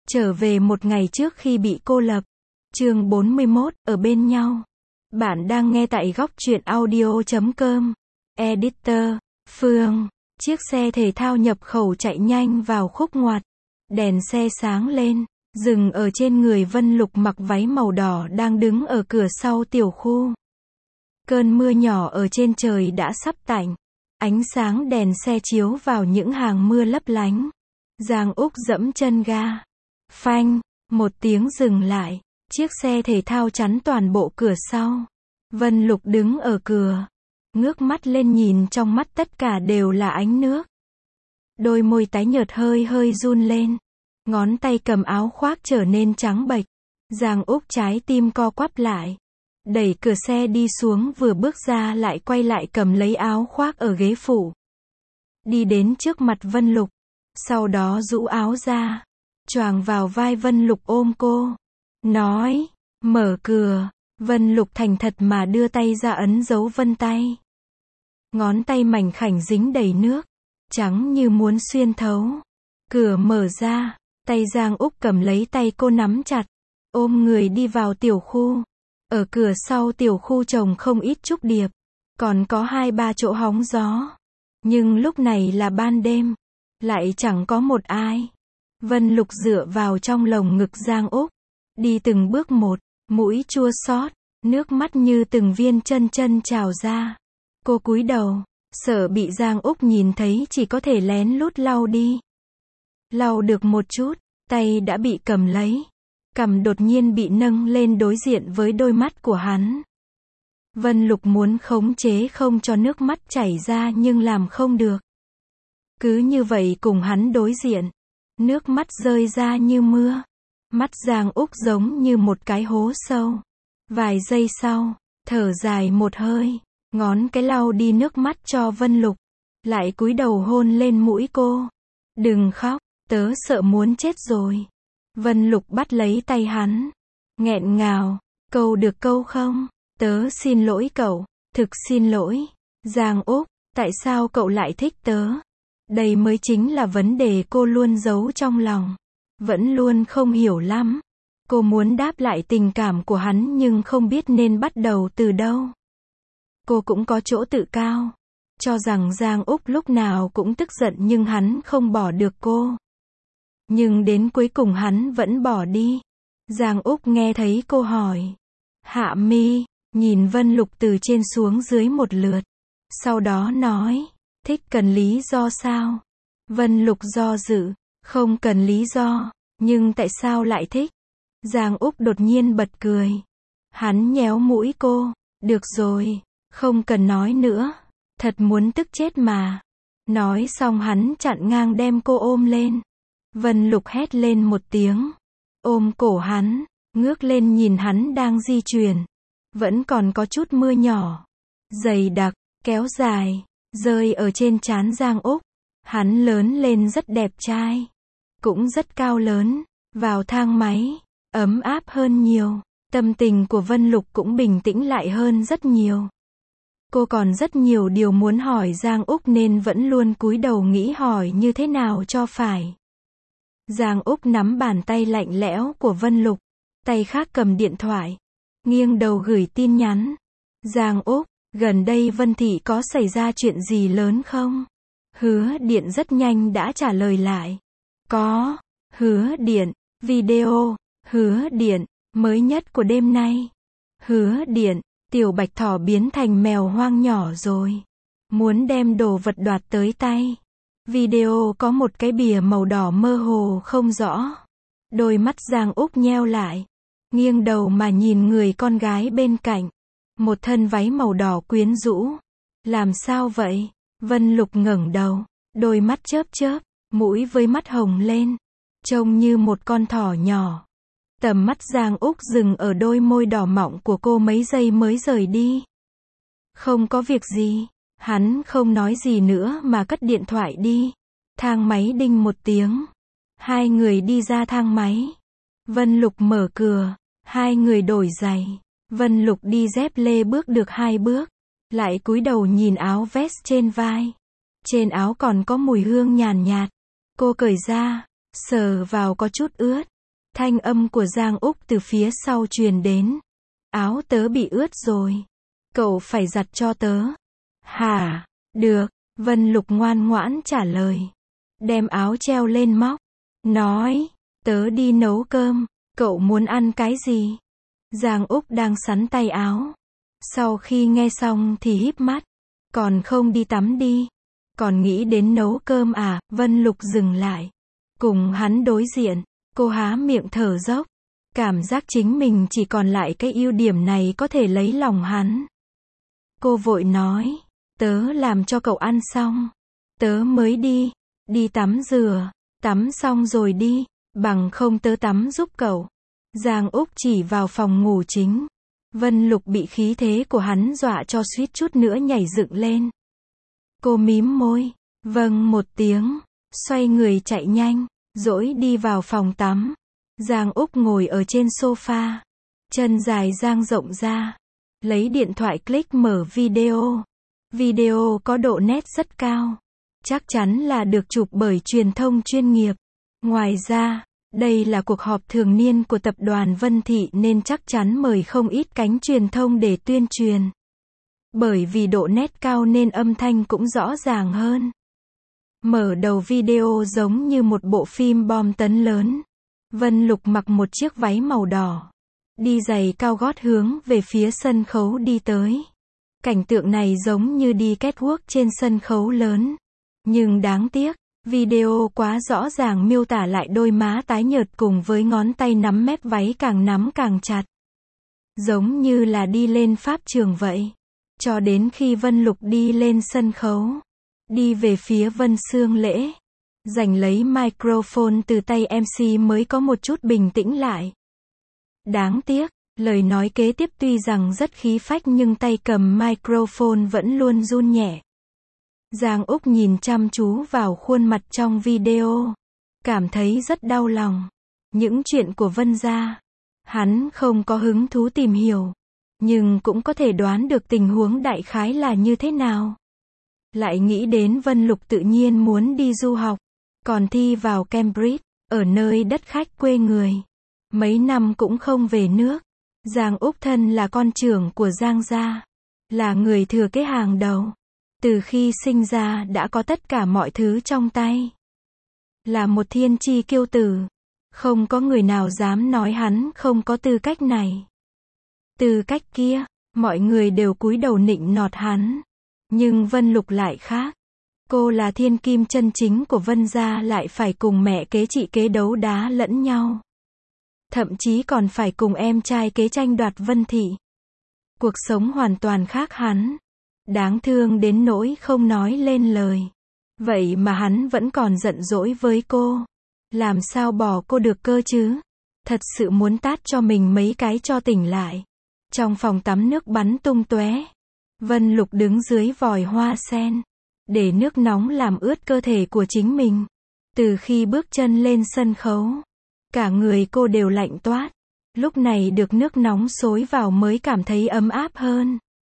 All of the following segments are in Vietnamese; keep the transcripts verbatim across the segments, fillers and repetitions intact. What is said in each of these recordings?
Trở về một ngày trước khi bị cô lập. Chương bốn mươi mốt, ở bên nhau. Bạn đang nghe tại góc truyện audio chấm com. Editor, Phương. Chiếc xe thể thao nhập khẩu chạy nhanh vào khúc ngoặt. Đèn xe sáng lên, dừng ở trên người Vân Lục mặc váy màu đỏ đang đứng ở cửa sau tiểu khu. Cơn mưa nhỏ ở trên trời đã sắp tạnh. Ánh sáng đèn xe chiếu vào những hàng mưa lấp lánh. Giang Úc dẫm chân ga. Phanh, một tiếng dừng lại. Chiếc xe thể thao chắn toàn bộ cửa sau. Vân Lục đứng ở cửa. Ngước mắt lên nhìn, trong mắt tất cả đều là ánh nước. Đôi môi tái nhợt hơi hơi run lên. Ngón tay cầm áo khoác trở nên trắng bệch. Giang Úc trái tim co quắp lại. Đẩy cửa xe đi xuống, vừa bước ra lại quay lại cầm lấy áo khoác ở ghế phụ. Đi đến trước mặt Vân Lục. Sau đó rũ áo ra. Choàng vào vai Vân Lục ôm cô. Nói, mở cửa. Vân Lục thành thật mà đưa tay ra ấn dấu vân tay. Ngón tay mảnh khảnh dính đầy nước. Trắng như muốn xuyên thấu. Cửa mở ra. Tay Giang Úc cầm lấy tay cô nắm chặt. Ôm người đi vào tiểu khu. Ở cửa sau tiểu khu trồng không ít trúc điệp. Còn có hai ba chỗ hóng gió. Nhưng lúc này là ban đêm. Lại chẳng có một ai. Vân Lục dựa vào trong lồng ngực Giang Úc. Đi từng bước một. Mũi chua xót. Nước mắt như từng viên chân chân trào ra. Cô cúi đầu. Sợ bị Giang Úc nhìn thấy, chỉ có thể lén lút lau đi. Lau được một chút. Tay đã bị cầm lấy. Cằm đột nhiên bị nâng lên đối diện với đôi mắt của hắn. Vân Lục muốn khống chế không cho nước mắt chảy ra nhưng làm không được. Cứ như vậy cùng hắn đối diện. Nước mắt rơi ra như mưa. Mắt Giang Úc giống như một cái hố sâu. Vài giây sau, thở dài một hơi. Ngón cái lau đi nước mắt cho Vân Lục. Lại cúi đầu hôn lên mũi cô. Đừng khóc, tớ sợ muốn chết rồi. Vân Lục bắt lấy tay hắn. Nghẹn ngào. Câu được câu không? Tớ xin lỗi cậu. Thực xin lỗi. Giang Úc, tại sao cậu lại thích tớ? Đây mới chính là vấn đề cô luôn giấu trong lòng. Vẫn luôn không hiểu lắm. Cô muốn đáp lại tình cảm của hắn nhưng không biết nên bắt đầu từ đâu. Cô cũng có chỗ tự cao. Cho rằng Giang Úc lúc nào cũng tức giận nhưng hắn không bỏ được cô. Nhưng đến cuối cùng hắn vẫn bỏ đi. Giang Úc nghe thấy cô hỏi. Hạ mi, nhìn Vân Lục từ trên xuống dưới một lượt. Sau đó nói, thích cần lý do sao? Vân Lục do dự, không cần lý do, nhưng tại sao lại thích? Giang Úc đột nhiên bật cười. Hắn nhéo mũi cô, được rồi, không cần nói nữa, thật muốn tức chết mà. Nói xong hắn chặn ngang đem cô ôm lên. Vân Lục hét lên một tiếng, ôm cổ hắn, ngước lên nhìn hắn đang di chuyển. Vẫn còn có chút mưa nhỏ, dày đặc, kéo dài, rơi ở trên trán Giang Úc. Hắn lớn lên rất đẹp trai, cũng rất cao lớn. Vào thang máy, ấm áp hơn nhiều. Tâm tình của Vân Lục cũng bình tĩnh lại hơn rất nhiều. Cô còn rất nhiều điều muốn hỏi Giang Úc nên vẫn luôn cúi đầu nghĩ hỏi như thế nào cho phải. Giang Úc nắm bàn tay lạnh lẽo của Vân Lục, tay khác cầm điện thoại, nghiêng đầu gửi tin nhắn. Giang Úc, gần đây Vân Thị có xảy ra chuyện gì lớn không? Hứa Điện rất nhanh đã trả lời lại. Có. Hứa Điện, video. Hứa Điện, mới nhất của đêm nay. Hứa Điện, Tiểu Bạch Thỏ biến thành mèo hoang nhỏ rồi. Muốn đem đồ vật đoạt tới tay. Video có một cái bìa màu đỏ mơ hồ không rõ. Đôi mắt Giang Úc nheo lại. Nghiêng đầu mà nhìn người con gái bên cạnh. Một thân váy màu đỏ quyến rũ. Làm sao vậy? Vân Lục ngẩng đầu. Đôi mắt chớp chớp. Mũi với mắt hồng lên. Trông như một con thỏ nhỏ. Tầm mắt Giang Úc dừng ở đôi môi đỏ mọng của cô mấy giây mới rời đi. Không có việc gì. Hắn không nói gì nữa mà cất điện thoại đi. Thang máy đinh một tiếng. Hai người đi ra thang máy. Vân Lục mở cửa. Hai người đổi giày. Vân Lục đi dép lê bước được hai bước. Lại cúi đầu nhìn áo vest trên vai. Trên áo còn có mùi hương nhàn nhạt. Cô cởi ra. Sờ vào có chút ướt. Thanh âm của Giang Úc từ phía sau truyền đến. Áo tớ bị ướt rồi. Cậu phải giặt cho tớ. Hả? Được, Vân Lục ngoan ngoãn trả lời. Đem áo treo lên móc. Nói, tớ đi nấu cơm, cậu muốn ăn cái gì? Giang Úc đang sắn tay áo. Sau khi nghe xong thì híp mắt. Còn không đi tắm đi. Còn nghĩ đến nấu cơm à? Vân Lục dừng lại. Cùng hắn đối diện, cô há miệng thở dốc. Cảm giác chính mình chỉ còn lại cái ưu điểm này có thể lấy lòng hắn. Cô vội nói, tớ làm cho cậu ăn xong. Tớ mới đi. Đi tắm rửa. Tắm xong rồi đi. Bằng không tớ tắm giúp cậu. Giang Úc chỉ vào phòng ngủ chính. Vân Lục bị khí thế của hắn dọa cho suýt chút nữa nhảy dựng lên. Cô mím môi. Vâng một tiếng. Xoay người chạy nhanh. Dỗi đi vào phòng tắm. Giang Úc ngồi ở trên sofa. Chân dài dang rộng ra. Lấy điện thoại click mở video. Video có độ nét rất cao. Chắc chắn là được chụp bởi truyền thông chuyên nghiệp. Ngoài ra, đây là cuộc họp thường niên của tập đoàn Vân Thị nên chắc chắn mời không ít cánh truyền thông để tuyên truyền. Bởi vì độ nét cao nên âm thanh cũng rõ ràng hơn. Mở đầu video giống như một bộ phim bom tấn lớn. Vân Lục mặc một chiếc váy màu đỏ. Đi giày cao gót hướng về phía sân khấu đi tới. Cảnh tượng này giống như đi catwalk trên sân khấu lớn. Nhưng đáng tiếc, video quá rõ ràng miêu tả lại đôi má tái nhợt cùng với ngón tay nắm mép váy càng nắm càng chặt. Giống như là đi lên pháp trường vậy. Cho đến khi Vân Lục đi lên sân khấu. Đi về phía Vân Sương Lễ. Giành lấy microphone từ tay em xê mới có một chút bình tĩnh lại. Đáng tiếc, lời nói kế tiếp tuy rằng rất khí phách nhưng tay cầm microphone vẫn luôn run nhẹ. Giang Úc nhìn chăm chú vào khuôn mặt trong video. Cảm thấy rất đau lòng. Những chuyện của Vân gia. Hắn không có hứng thú tìm hiểu. Nhưng cũng có thể đoán được tình huống đại khái là như thế nào. Lại nghĩ đến Vân Lục tự nhiên muốn đi du học. Còn thi vào Cambridge, ở nơi đất khách quê người. Mấy năm cũng không về nước. Giang Úc thân là con trưởng của Giang gia. Là người thừa kế hàng đầu. Từ khi sinh ra đã có tất cả mọi thứ trong tay. Là một thiên chi kiêu tử. Không có người nào dám nói hắn không có tư cách này. Tư cách kia, mọi người đều cúi đầu nịnh nọt hắn. Nhưng Vân Lục lại khác. Cô là thiên kim chân chính của Vân gia lại phải cùng mẹ kế chị kế đấu đá lẫn nhau. Thậm chí còn phải cùng em trai kế tranh đoạt Vân Thị. Cuộc sống hoàn toàn khác hắn. Đáng thương đến nỗi không nói lên lời. Vậy mà hắn vẫn còn giận dỗi với cô. Làm sao bỏ cô được cơ chứ? Thật sự muốn tát cho mình mấy cái cho tỉnh lại. Trong phòng tắm nước bắn tung tóe. Vân Lục đứng dưới vòi hoa sen. Để nước nóng làm ướt cơ thể của chính mình. Từ khi bước chân lên sân khấu. Cả người cô đều lạnh toát. Lúc này được nước nóng xối vào mới cảm thấy ấm áp hơn.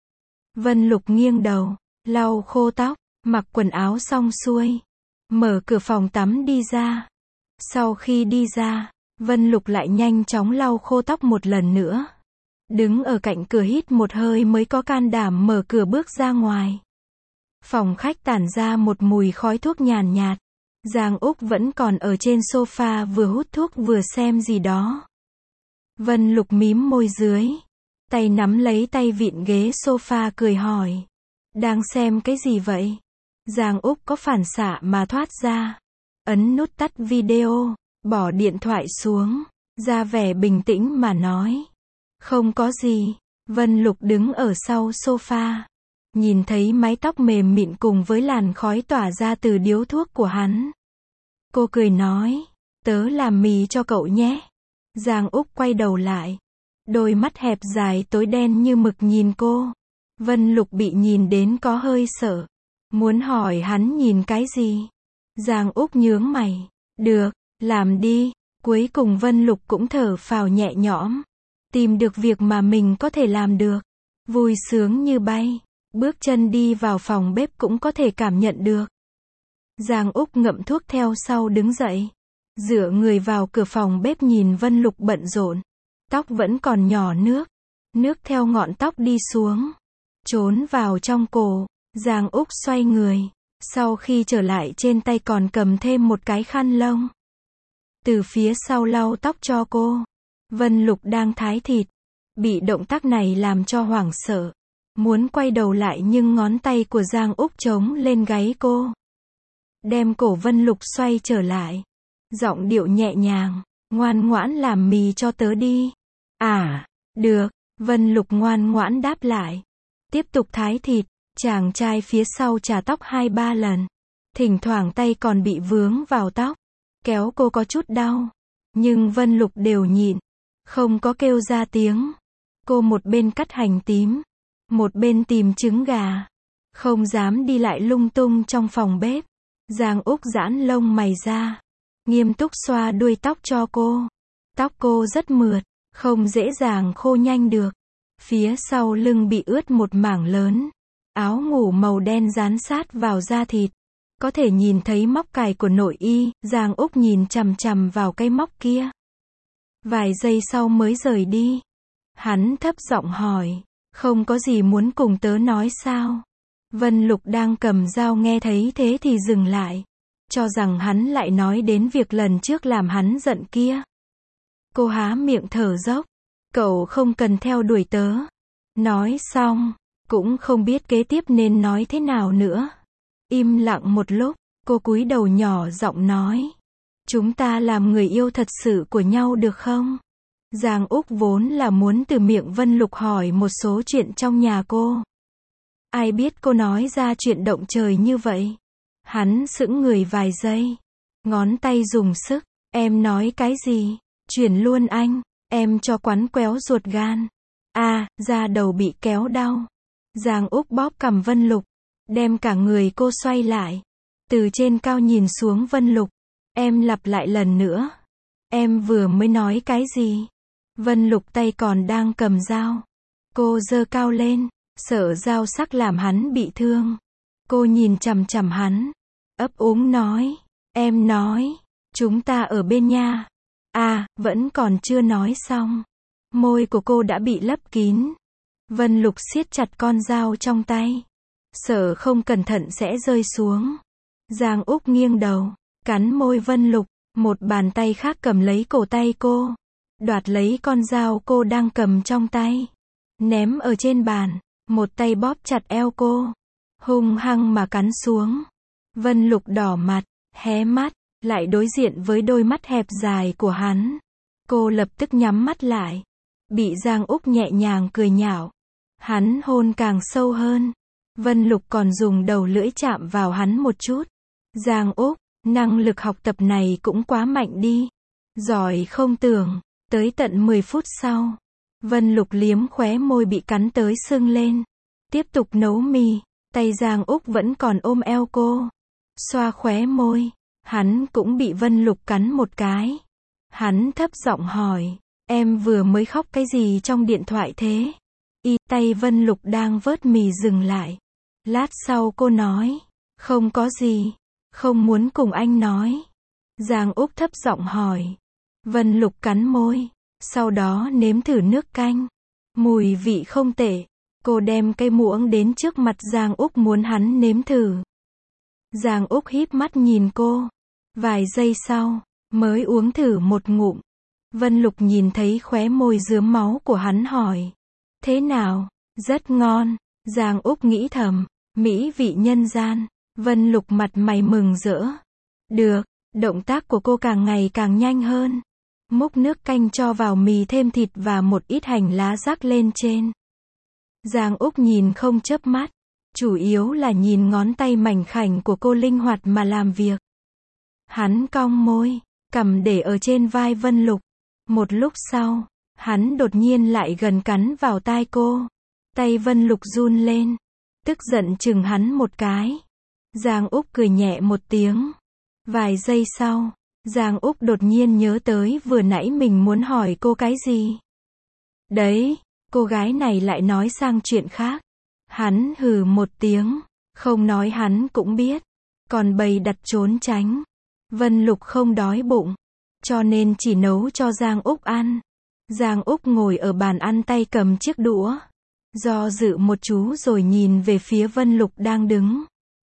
Vân Lục nghiêng đầu, lau khô tóc, mặc quần áo xong xuôi. Mở cửa phòng tắm đi ra. Sau khi đi ra, Vân Lục lại nhanh chóng lau khô tóc một lần nữa. Đứng ở cạnh cửa hít một hơi mới có can đảm mở cửa bước ra ngoài. Phòng khách tản ra một mùi khói thuốc nhàn nhạt. Giang Úc vẫn còn ở trên sofa vừa hút thuốc vừa xem gì đó. Vân Lục mím môi dưới. Tay nắm lấy tay vịn ghế sofa cười hỏi. Đang xem cái gì vậy? Giang Úc có phản xạ mà thoát ra. Ấn nút tắt video. Bỏ điện thoại xuống. Ra vẻ bình tĩnh mà nói. Không có gì. Vân Lục đứng ở sau sofa. Nhìn thấy mái tóc mềm mịn cùng với làn khói tỏa ra từ điếu thuốc của hắn. Cô cười nói. Tớ làm mì cho cậu nhé. Giang Úc quay đầu lại. Đôi mắt hẹp dài tối đen như mực nhìn cô. Vân Lục bị nhìn đến có hơi sợ. Muốn hỏi hắn nhìn cái gì? Giang Úc nhướng mày. Được, làm đi. Cuối cùng Vân Lục cũng thở phào nhẹ nhõm. Tìm được việc mà mình có thể làm được. Vui sướng như bay. Bước chân đi vào phòng bếp cũng có thể cảm nhận được. Giang Úc ngậm thuốc theo sau đứng dậy. dựa người vào cửa phòng bếp nhìn Vân Lục bận rộn. Tóc vẫn còn nhỏ nước. Nước theo ngọn tóc đi xuống. Trốn vào trong cổ. Giang Úc xoay người. Sau khi trở lại trên tay còn cầm thêm một cái khăn lông. Từ phía sau lau tóc cho cô. Vân Lục đang thái thịt. Bị động tác này làm cho hoảng sợ. Muốn quay đầu lại nhưng ngón tay của Giang Úc chống lên gáy cô. Đem cổ Vân Lục xoay trở lại. Giọng điệu nhẹ nhàng. Ngoan ngoãn làm mì cho tớ đi. À, được. Vân Lục ngoan ngoãn đáp lại. Tiếp tục thái thịt. Chàng trai phía sau chà tóc hai ba lần. Thỉnh thoảng tay còn bị vướng vào tóc. Kéo cô có chút đau. Nhưng Vân Lục đều nhịn. Không có kêu ra tiếng. Cô một bên cắt hành tím. Một bên tìm trứng gà. Không dám đi lại lung tung trong phòng bếp. Giang Úc giãn lông mày ra. Nghiêm túc xoa đuôi tóc cho cô. Tóc cô rất mượt. Không dễ dàng khô nhanh được. Phía sau lưng bị ướt một mảng lớn. Áo ngủ màu đen dán sát vào da thịt. Có thể nhìn thấy móc cài của nội y. Giang Úc nhìn chằm chằm vào cái móc kia. Vài giây sau mới rời đi. Hắn thấp giọng hỏi. Không có gì muốn cùng tớ nói sao? Vân Lục đang cầm dao nghe thấy thế thì dừng lại. Cho rằng hắn lại nói đến việc lần trước làm hắn giận kia. Cô há miệng thở dốc. Cậu không cần theo đuổi tớ. Nói xong. Cũng không biết kế tiếp nên nói thế nào nữa. Im lặng một lúc. Cô cúi đầu nhỏ giọng nói. Chúng ta làm người yêu thật sự của nhau được không? Giang Úc vốn là muốn từ miệng Vân Lục hỏi một số chuyện trong nhà cô. Ai biết cô nói ra chuyện động trời như vậy. Hắn sững người vài giây. Ngón tay dùng sức. Em nói cái gì? Chuyển luôn anh. Em cho quắn quéo ruột gan. À, da đầu bị kéo đau. Giang Úc bóp cằm Vân Lục. Đem cả người cô xoay lại. Từ trên cao nhìn xuống Vân Lục. Em lặp lại lần nữa. Em vừa mới nói cái gì? Vân Lục tay còn đang cầm dao. Cô giơ cao lên. Sợ dao sắc làm hắn bị thương. Cô nhìn chằm chằm hắn. Ấp úng nói. Em nói. Chúng ta ở bên nha. À, vẫn còn chưa nói xong. Môi của cô đã bị lấp kín. Vân Lục siết chặt con dao trong tay. Sợ không cẩn thận sẽ rơi xuống. Giang Úc nghiêng đầu. Cắn môi Vân Lục. Một bàn tay khác cầm lấy cổ tay cô. Đoạt lấy con dao cô đang cầm trong tay. Ném ở trên bàn. Một tay bóp chặt eo cô. Hung hăng mà cắn xuống. Vân Lục đỏ mặt. Hé mắt. Lại đối diện với đôi mắt hẹp dài của hắn. Cô lập tức nhắm mắt lại. Bị Giang Úc nhẹ nhàng cười nhạo. Hắn hôn càng sâu hơn. Vân Lục còn dùng đầu lưỡi chạm vào hắn một chút. Giang Úc, năng lực học tập này cũng quá mạnh đi. Giỏi không tưởng. Tới tận mười phút sau. Vân Lục liếm khóe môi bị cắn tới sưng lên. Tiếp tục nấu mì. Tay Giang Úc vẫn còn ôm eo cô. Xoa khóe môi. Hắn cũng bị Vân Lục cắn một cái. Hắn thấp giọng hỏi. Em vừa mới khóc cái gì trong điện thoại thế? Y tay Vân Lục đang vớt mì dừng lại. Lát sau cô nói. Không có gì. Không muốn cùng anh nói. Giang Úc thấp giọng hỏi. Vân Lục cắn môi. Sau đó nếm thử nước canh. Mùi vị không tệ. Cô đem cây muỗng đến trước mặt Giang Úc muốn hắn nếm thử. Giang Úc híp mắt nhìn cô. Vài giây sau, mới uống thử một ngụm. Vân Lục nhìn thấy khóe môi rướm máu của hắn hỏi. Thế nào? Rất ngon. Giang Úc nghĩ thầm. Mỹ vị nhân gian. Vân Lục mặt mày mừng rỡ. Được. Động tác của cô càng ngày càng nhanh hơn. Múc nước canh cho vào mì thêm thịt và một ít hành lá rắc lên trên. Giang Úc nhìn không chớp mắt. Chủ yếu là nhìn ngón tay mảnh khảnh của cô linh hoạt mà làm việc. Hắn cong môi, cằm để ở trên vai Vân Lục. Một lúc sau, hắn đột nhiên lại gần cắn vào tai cô. Tay Vân Lục run lên. Tức giận chừng hắn một cái. Giang Úc cười nhẹ một tiếng. Vài giây sau, Giang Úc đột nhiên nhớ tới vừa nãy mình muốn hỏi cô cái gì. Đấy, cô gái này lại nói sang chuyện khác. Hắn hừ một tiếng. Không nói hắn cũng biết. Còn bày đặt trốn tránh. Vân Lục không đói bụng. cho nên chỉ nấu cho Giang Úc ăn. Giang Úc ngồi ở bàn ăn tay cầm chiếc đũa, do dự một chú rồi nhìn về phía Vân Lục đang đứng.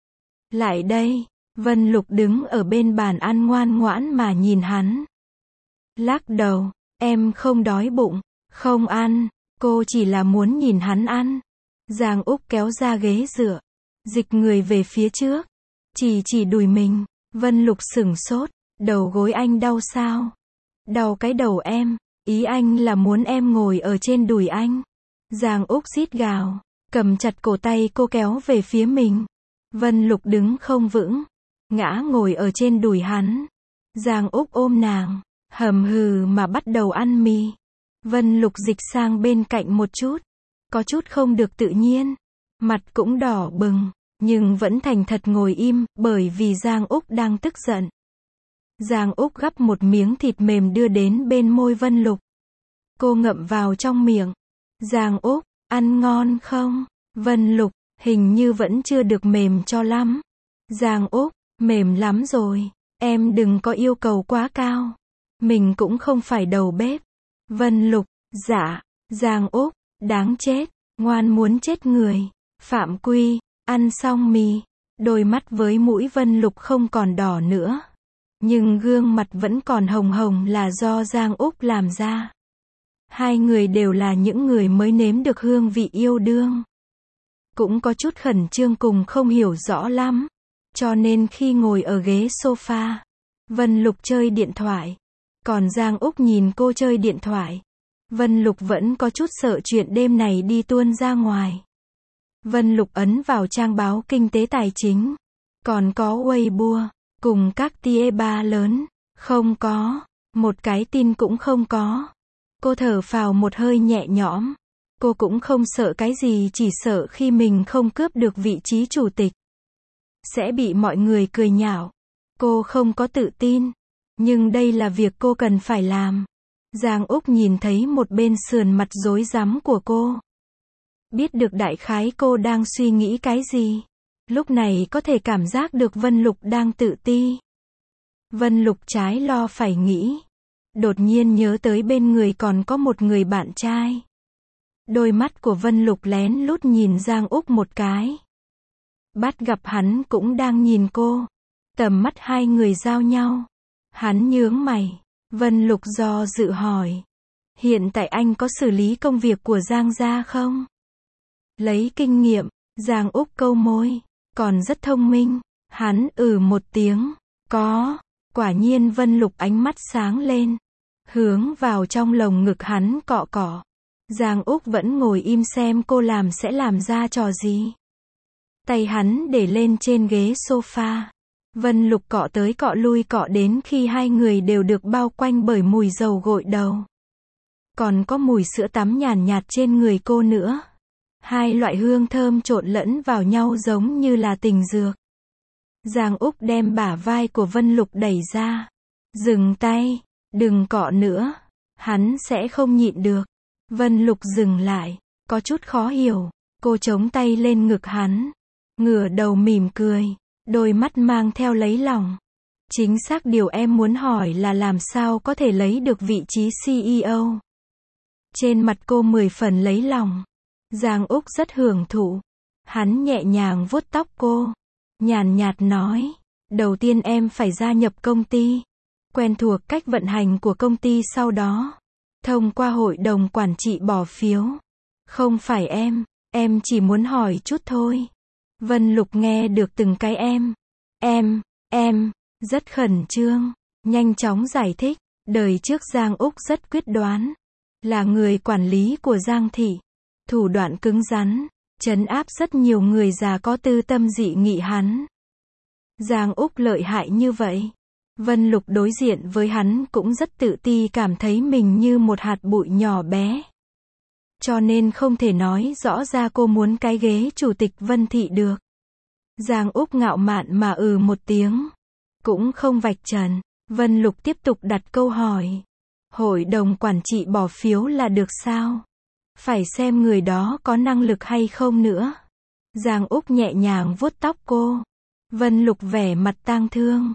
Lại đây, Vân Lục đứng ở bên bàn ăn ngoan ngoãn mà nhìn hắn. Lắc đầu, em không đói bụng, không ăn, cô chỉ là muốn nhìn hắn ăn. Giang Úc kéo ra ghế dựa, dịch người về phía trước, chỉ chỉ đùi mình. Vân Lục sửng sốt, đầu gối anh đau sao? Đau cái đầu em, ý anh là muốn em ngồi ở trên đùi anh. Giang Úc rít gào, cầm chặt cổ tay cô kéo về phía mình. Vân Lục đứng không vững, ngã ngồi ở trên đùi hắn. Giang Úc ôm nàng, hầm hừ mà bắt đầu ăn mì. Vân Lục dịch sang bên cạnh một chút, có chút không được tự nhiên, mặt cũng đỏ bừng, nhưng vẫn thành thật ngồi im, bởi vì Giang Úc đang tức giận. Giang Úc gắp một miếng thịt mềm đưa đến bên môi Vân Lục. Cô ngậm vào trong miệng. Giang Úc, ăn ngon không? Vân Lục, hình như vẫn chưa được mềm cho lắm. Giang Úc, mềm lắm rồi, em đừng có yêu cầu quá cao. Mình cũng không phải đầu bếp. Vân Lục, dạ. Giang Úc, đáng chết, ngoan muốn chết người. Phạm Quy, ăn xong mì, đôi mắt với mũi Vân Lục không còn đỏ nữa. Nhưng gương mặt vẫn còn hồng hồng là do Giang Úc làm ra. Hai người đều là những người mới nếm được hương vị yêu đương. Cũng có chút khẩn trương cùng không hiểu rõ lắm. Cho nên khi ngồi ở ghế sofa, Vân Lục chơi điện thoại. Còn Giang Úc nhìn cô chơi điện thoại. Vân Lục vẫn có chút sợ chuyện đêm này đi tuôn ra ngoài. Vân Lục ấn vào trang báo kinh tế tài chính. Còn có Weibo, cùng các tia ba lớn. Không có, một cái tin cũng không có. Cô thở phào một hơi nhẹ nhõm. Cô cũng không sợ cái gì, chỉ sợ khi mình không cướp được vị trí chủ tịch sẽ bị mọi người cười nhạo. Cô không có tự tin, nhưng đây là việc cô cần phải làm. Giang Úc nhìn thấy một bên sườn mặt rối rắm của cô. Biết được đại khái cô đang suy nghĩ cái gì. Lúc này có thể cảm giác được Vân Lục đang tự ti. Vân Lục trái lo phải nghĩ. Đột nhiên nhớ tới bên người còn có một người bạn trai. Đôi mắt của Vân Lục lén lút nhìn Giang Úc một cái. Bắt gặp hắn cũng đang nhìn cô. Tầm mắt hai người giao nhau. Hắn nhướng mày. Vân Lục do dự hỏi. Hiện tại anh có xử lý công việc của Giang gia không? Lấy kinh nghiệm, Giang Úc câu môi. Còn rất thông minh. Hắn ừ một tiếng. Có. Quả nhiên Vân Lục ánh mắt sáng lên. Hướng vào trong lồng ngực hắn cọ cọ. Giang Úc vẫn ngồi im xem cô làm sẽ làm ra trò gì. Tay hắn để lên trên ghế sofa. Vân Lục cọ tới cọ lui cọ đến khi hai người đều được bao quanh bởi mùi dầu gội đầu. Còn có mùi sữa tắm nhàn nhạt trên người cô nữa. Hai loại hương thơm trộn lẫn vào nhau giống như là tình dược. Giang Úc đem bả vai của Vân Lục đẩy ra. Dừng tay, đừng cọ nữa. Hắn sẽ không nhịn được. Vân Lục dừng lại, có chút khó hiểu. Cô chống tay lên ngực hắn, ngửa đầu mỉm cười, đôi mắt mang theo lấy lòng. Chính xác điều em muốn hỏi là làm sao có thể lấy được vị trí xê e ô. Trên mặt cô mười phần lấy lòng. Giang Úc rất hưởng thụ. Hắn nhẹ nhàng vuốt tóc cô, nhàn nhạt nói, đầu tiên em phải gia nhập công ty, quen thuộc cách vận hành của công ty, sau đó thông qua hội đồng quản trị bỏ phiếu. Không phải em, em chỉ muốn hỏi chút thôi. Vân Lục nghe được từng cái em, em, em, rất khẩn trương, nhanh chóng giải thích. Đời trước Giang Úc rất quyết đoán, là người quản lý của Giang thị, thủ đoạn cứng rắn, trấn áp rất nhiều người già có tư tâm dị nghị hắn. Giang Úc lợi hại như vậy. Vân Lục đối diện với hắn cũng rất tự ti, cảm thấy mình như một hạt bụi nhỏ bé. Cho nên không thể nói rõ ra cô muốn cái ghế chủ tịch Vân thị được. Giang Úc ngạo mạn mà ừ một tiếng. Cũng không vạch trần. Vân Lục tiếp tục đặt câu hỏi. Hội đồng quản trị bỏ phiếu là được sao? Phải xem người đó có năng lực hay không nữa. Giang Úc nhẹ nhàng vuốt tóc cô. Vân Lục vẻ mặt tang thương.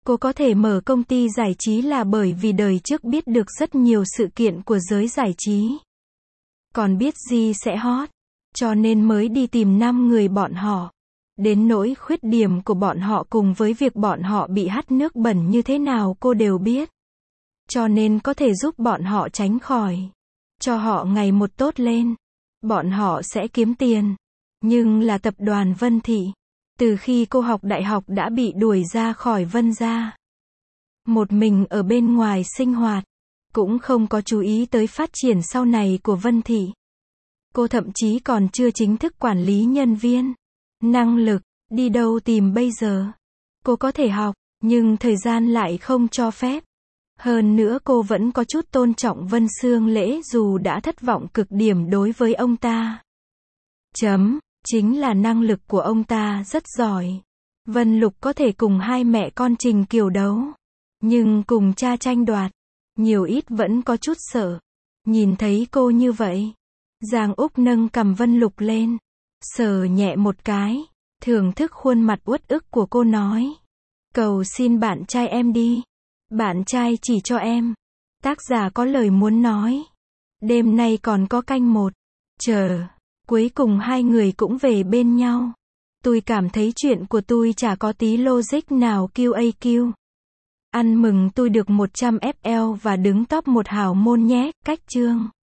Cô có thể mở công ty giải trí là bởi vì đời trước biết được rất nhiều sự kiện của giới giải trí. Còn biết gì sẽ hot. Cho nên mới đi tìm năm người bọn họ. Đến nỗi khuyết điểm của bọn họ cùng với việc bọn họ bị hắt nước bẩn như thế nào cô đều biết. Cho nên có thể giúp bọn họ tránh khỏi. Cho họ ngày một tốt lên. Bọn họ sẽ kiếm tiền. Nhưng là tập đoàn Vân Thị. Từ khi cô học đại học đã bị đuổi ra khỏi Vân gia. Một mình ở bên ngoài sinh hoạt. Cũng không có chú ý tới phát triển sau này của Vân Thị. Cô thậm chí còn chưa chính thức quản lý nhân viên. Năng lực, đi đâu tìm bây giờ? Cô có thể học, nhưng thời gian lại không cho phép. Hơn nữa cô vẫn có chút tôn trọng Vân Xương Lễ dù đã thất vọng cực điểm đối với ông ta. Chấm, chính là năng lực của ông ta rất giỏi. Vân Lục có thể cùng hai mẹ con Trình Kiều đấu. Nhưng cùng cha tranh đoạt, nhiều ít vẫn có chút sợ. Nhìn thấy cô như vậy. Giang Úc nâng cằm Vân Lục lên. Sờ nhẹ một cái. Thưởng thức khuôn mặt uất ức của cô nói. Cầu xin bạn trai em đi. Bạn trai chỉ cho em. Tác giả có lời muốn nói. Đêm nay còn có canh một. Chờ. Cuối cùng hai người cũng về bên nhau. Tôi cảm thấy chuyện của tôi chả có tí logic nào quy a quy. Ăn mừng tôi được một trăm ép lờ và đứng top một hào môn nhé. Cách chương.